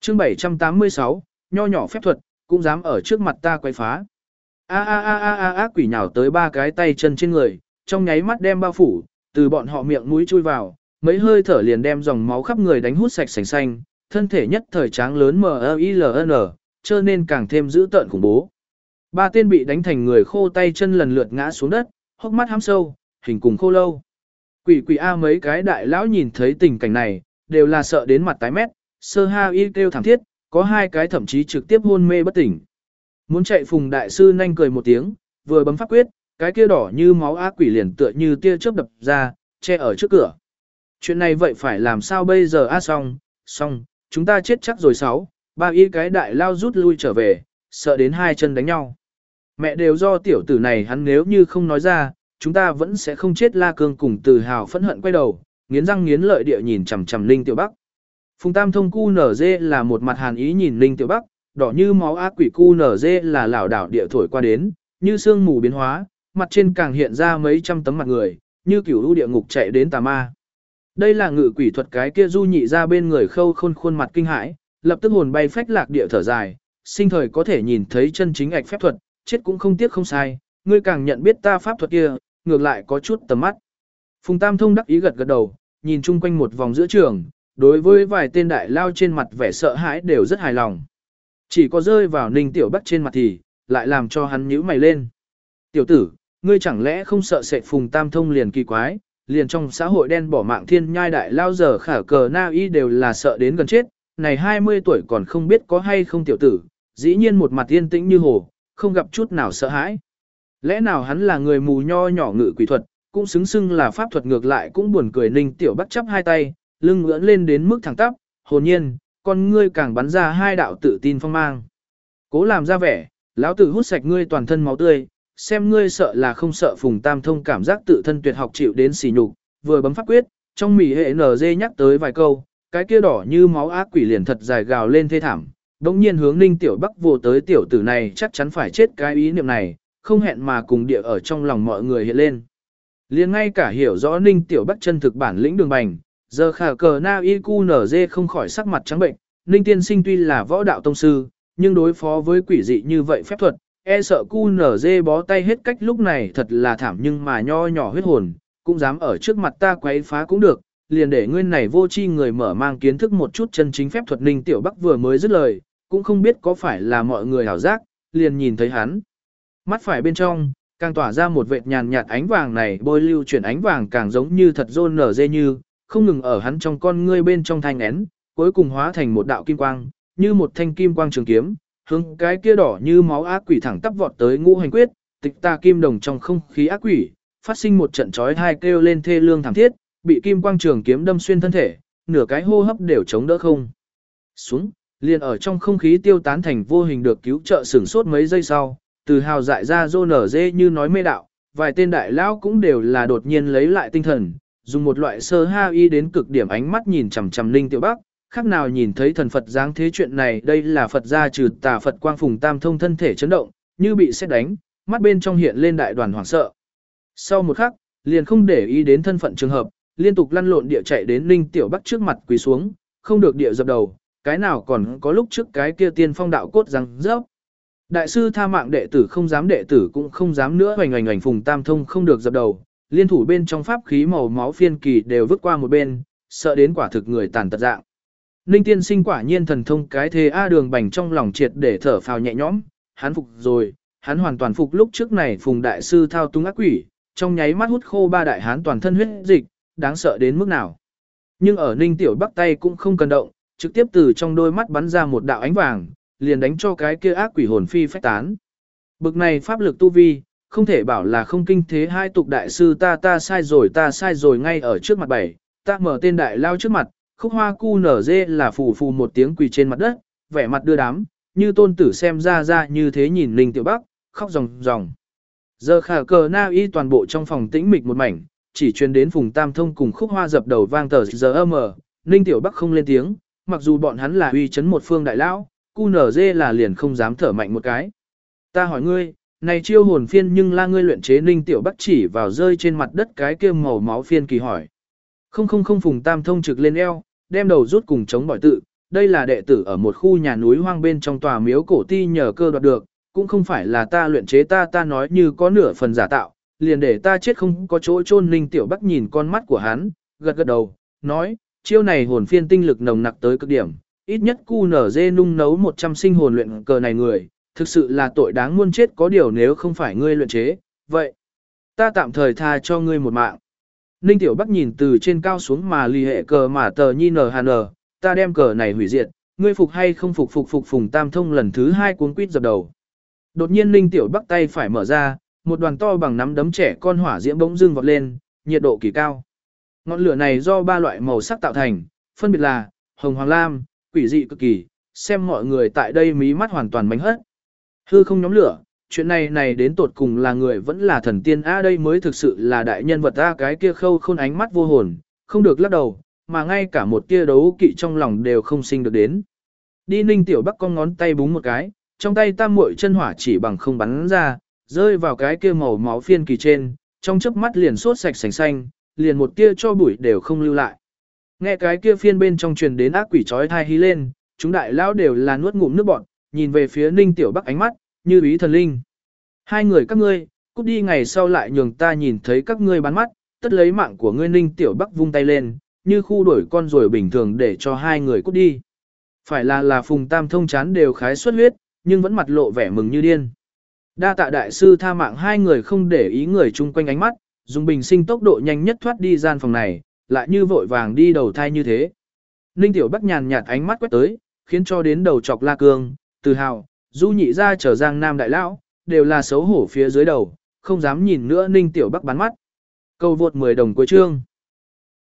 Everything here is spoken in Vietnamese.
chương 786, nho nhỏ phép thuật, cũng dám ở trước mặt ta quấy phá. Ác quỷ nhào tới ba cái tay chân trên người, trong nháy mắt đem bao phủ, từ bọn họ miệng mũi chui vào, mấy hơi thở liền đem dòng máu khắp người đánh hút sạch sành xanh, thân thể nhất thời tráng lớn MILN, cho nên càng thêm dữ tợn khủng bố. Ba tên bị đánh thành người khô tay chân lần lượt ngã xuống đất, hốc mắt hăm sâu, hình cùng khô lâu. Quỷ A mấy cái đại lão nhìn thấy tình cảnh này, đều là sợ đến mặt tái mét, sơ ha y kêu thảm thiết, có hai cái thậm chí trực tiếp hôn mê bất tỉnh. Muốn chạy Phùng đại sư nhanh cười một tiếng, vừa bấm pháp quyết, cái kia đỏ như máu ác quỷ liền tựa như tia chớp đập ra, che ở trước cửa. Chuyện này vậy phải làm sao bây giờ xong, chúng ta chết chắc rồi ba y cái đại lao rút lui trở về, sợ đến hai chân đánh nhau. Mẹ đều do tiểu tử này hắn nếu như không nói ra, chúng ta vẫn sẽ không chết. La Cương cùng Từ Hào phẫn hận quay đầu, nghiến răng nghiến lợi địa nhìn chằm chằm Ninh Tiểu Bắc. Phùng Tam Thông QNZ là một mặt hàn ý nhìn Ninh Tiểu Bắc, đỏ như máu ác quỷ QNZ là lảo đảo địa thổi qua đến, như sương mù biến hóa, mặt trên càng hiện ra mấy trăm tấm mặt người, như kiểu u địa ngục chạy đến tà ma. Đây là ngự quỷ thuật cái kia du nhị ra bên người khâu khôn khuôn mặt kinh hãi, lập tức hồn bay phách lạc địa thở dài, sinh thời có thể nhìn thấy chân chính ạch phép thuật, chết cũng không tiếc không sai, ngươi càng nhận biết ta pháp thuật kia, ngược lại có chút tầm mắt. Phùng Tam Thông đắc ý gật gật đầu, nhìn chung quanh một vòng giữa trường, đối với vài tên đại lao trên mặt vẻ sợ hãi đều rất hài lòng. Chỉ có rơi vào Ninh Tiểu Bắc trên mặt thì, lại làm cho hắn nhíu mày lên. Tiểu tử, ngươi chẳng lẽ không sợ sệt? Phùng Tam Thông liền kỳ quái, liền trong xã hội đen bỏ mạng thiên nhai đại lao giờ khả cờ na y đều là sợ đến gần chết, này 20 tuổi còn không biết có hay không tiểu tử, dĩ nhiên một mặt yên tĩnh như hồ, không gặp chút nào sợ hãi. Lẽ nào hắn là người mù nho nhỏ ngự quỷ thuật, cũng xứng xưng là pháp thuật? Ngược lại cũng buồn cười. Ninh Tiểu Bắc chắp hai tay, lưng ngưỡng lên đến mức thẳng tắp, hồn nhiên, con ngươi càng bắn ra hai đạo tự tin phong mang. Cố làm ra vẻ, lão tử hút sạch ngươi toàn thân máu tươi, xem ngươi sợ là không sợ. Phùng Tam Thông cảm giác tự thân tuyệt học chịu đến sỉ nhục, vừa bấm pháp quyết, trong mỉ hệ NG nhắc tới vài câu, cái kia đỏ như máu ác quỷ liền thật dài gào lên thê thảm. Đống nhiên hướng Ninh Tiểu Bắc vô tới. Tiểu tử này chắc chắn phải chết, cái ý niệm này, không hẹn mà cùng địa ở trong lòng mọi người hiện lên. Liền ngay cả hiểu rõ Ninh Tiểu Bắc chân thực bản lĩnh đường bành, giờ khả cờ na IQNZ không khỏi sắc mặt trắng bệnh. Ninh tiên sinh tuy là võ đạo tông sư, nhưng đối phó với quỷ dị như vậy phép thuật, e sợ QNZ bó tay hết cách. Lúc này thật là thảm, nhưng mà nho nhỏ huyết hồn, cũng dám ở trước mặt ta quấy phá cũng được, liền để nguyên này vô tri người mở mang kiến thức một chút chân chính phép thuật. Ninh Tiểu Bắc vừa mới dứt lời, cũng không biết có phải là mọi người hảo giác, liền nhìn thấy hắn. Mắt phải bên trong, càng tỏa ra một vệt nhàn nhạt ánh vàng, này bôi lưu chuyển ánh vàng càng giống như thật rôn nở dê, như không ngừng ở hắn trong con ngươi bên trong thanh én, cuối cùng hóa thành một đạo kim quang, như một thanh kim quang trường kiếm, hướng cái kia đỏ như máu ác quỷ thẳng tắp vọt tới. Ngũ hành quyết, tịch ta kim đồng trong không khí ác quỷ, phát sinh một trận chói tai kêu lên thê lương thảm thiết, bị kim quang trường kiếm đâm xuyên thân thể, nửa cái hô hấp đều chống đỡ không xuống, liền ở trong không khí tiêu tán thành vô hình. Được cứu trợ sửng sốt mấy giây sau, Từ Hào dại ra rô nở dê như nói mê đạo, vài tên đại lão cũng đều là đột nhiên lấy lại tinh thần, dùng một loại sơ ha y đến cực điểm ánh mắt nhìn chằm chằm Ninh Tiểu Bắc, khác nào nhìn thấy thần Phật dáng thế. Chuyện này đây là Phật gia trừ tà Phật quang. Phùng Tam Thông thân thể chấn động, như bị sét đánh, mắt bên trong hiện lên đại đoàn hoảng sợ. Sau một khắc, liền không để ý đến thân phận trường hợp, liên tục lăn lộn địa chạy đến Ninh Tiểu Bắc trước mặt quỳ xuống, không được địa dập đầu, cái nào còn có lúc trước cái kia tiên phong đạo cốt răng rớp. Đại sư tha mạng, đệ tử không dám, đệ tử cũng không dám nữa. Hoành. Phùng Tam Thông không được dập đầu, liên thủ bên trong pháp khí màu máu phiên kỳ đều vứt qua một bên, sợ đến quả thực người tàn tật dạng. Ninh tiên sinh quả nhiên thần thông cái thế. Đường bành trong lòng triệt để thở phào nhẹ nhõm, hắn phục rồi, hắn hoàn toàn phục. Lúc trước này Phùng đại sư thao túng ác quỷ, trong nháy mắt hút khô ba đại hán toàn thân huyết dịch, đáng sợ đến mức nào. Nhưng ở Ninh Tiểu Bắc tay cũng không cần động, trực tiếp từ trong đôi mắt bắn ra một đạo ánh vàng, liền đánh cho cái kia ác quỷ hồn phi phách tán. Bực này pháp lực tu vi, không thể bảo là không kinh thế. Hai tục đại sư ta sai rồi. Ngay ở trước mặt bảy, ta mở tên đại lao trước mặt, Khúc Hoa QNZ là phù phù một tiếng quỳ trên mặt đất, vẻ mặt đưa đám, như tôn tử xem ra như thế nhìn Ninh Tiểu Bắc, khóc ròng ròng. Giờ khả cờ na y toàn bộ trong phòng tĩnh mịch một mảnh, chỉ truyền đến Phùng Tam Thông cùng Khúc Hoa dập đầu vang tờ giờ mờ. Ninh Tiểu Bắc không lên tiếng, mặc dù bọn hắn là uy chấn một phương đại lão, QNZ là liền không dám thở mạnh một cái. Ta hỏi ngươi, này chiêu hồn phiên nhưng là ngươi luyện chế? Ninh Tiểu Bắc chỉ vào rơi trên mặt đất cái kia màu máu phiên kỳ hỏi. Không. Phùng Tam Thông trực lên eo, đem đầu rút cùng chống bỏi tự, đây là đệ tử ở một khu nhà núi hoang bên trong tòa miếu cổ ti nhờ cơ đoạt được, cũng không phải là ta luyện chế ta nói như có nửa phần giả tạo, liền để ta chết không có chỗ chôn. Ninh Tiểu Bắc nhìn con mắt của hắn, gật gật đầu, nói, chiêu này hồn phiên tinh lực nồng nặc tới cực điểm, ít nhất QNZ nung nấu 100 sinh hồn luyện cờ này người, thực sự là tội đáng muôn chết, có điều nếu không phải ngươi luyện chế, vậy ta tạm thời tha cho ngươi một mạng. Ninh Tiểu Bắc nhìn từ trên cao xuống mà lì hệ cờ mà tờ nhi NHN, ta đem cờ này hủy diệt, ngươi phục hay không phục Phùng Tam Thông lần thứ 2 cuống quýt dập đầu. Đột nhiên Ninh Tiểu Bắc tay phải mở ra, một đoàn to bằng nắm đấm trẻ con hỏa diễm bỗng dưng vọt lên, nhiệt độ kỳ cao. Ngọn lửa này do 3 loại màu sắc tạo thành, phân biệt là hồng, hoàng, lam, quỷ dị cực kỳ, xem mọi người tại đây mí mắt hoàn toàn mánh hất. Hư không nhóm lửa, chuyện này đến tột cùng là người vẫn là thần tiên đây mới thực sự là đại nhân vật cái kia Khâu Khôn ánh mắt vô hồn, không được lắc đầu, mà ngay cả một tia đấu kỵ trong lòng đều không sinh được đến. Đi. Ninh Tiểu Bắc con ngón tay búng một cái, trong tay tam muội chân hỏa chỉ bằng không bắn ra, rơi vào cái kia màu máu phiên kỳ trên, trong chớp mắt liền sốt sạch sành xanh, liền một tia cho bụi đều không lưu lại. Nghe cái kia phiên bên trong truyền đến ác quỷ chói tai hí lên, chúng đại lão đều là nuốt ngụm nước bọt, nhìn về phía Ninh Tiểu Bắc ánh mắt như ý thần linh. Hai người các ngươi, cút đi, ngày sau lại nhường ta nhìn thấy các ngươi bắn mắt, tất lấy mạng của ngươi. Ninh Tiểu Bắc vung tay lên, như khu đuổi con rồi bình thường để cho hai người cút đi. Phải là Phùng Tam Thông chán đều khái xuất huyết, nhưng vẫn mặt lộ vẻ mừng như điên. Đa tạ đại sư tha mạng. Hai người không để ý người chung quanh ánh mắt, dùng bình sinh tốc độ nhanh nhất thoát đi gian phòng này, lại như vội vàng đi đầu thai như thế. Ninh Tiểu Bắc nhàn nhạt ánh mắt quét tới, khiến cho đến đầu chọc La Cương, Từ Hào, Du Nhị Gia trở Giang Nam đại lão, đều là xấu hổ phía dưới đầu, không dám nhìn nữa Ninh Tiểu Bắc bắn mắt. Câu vượt 10 đồng cuối chương.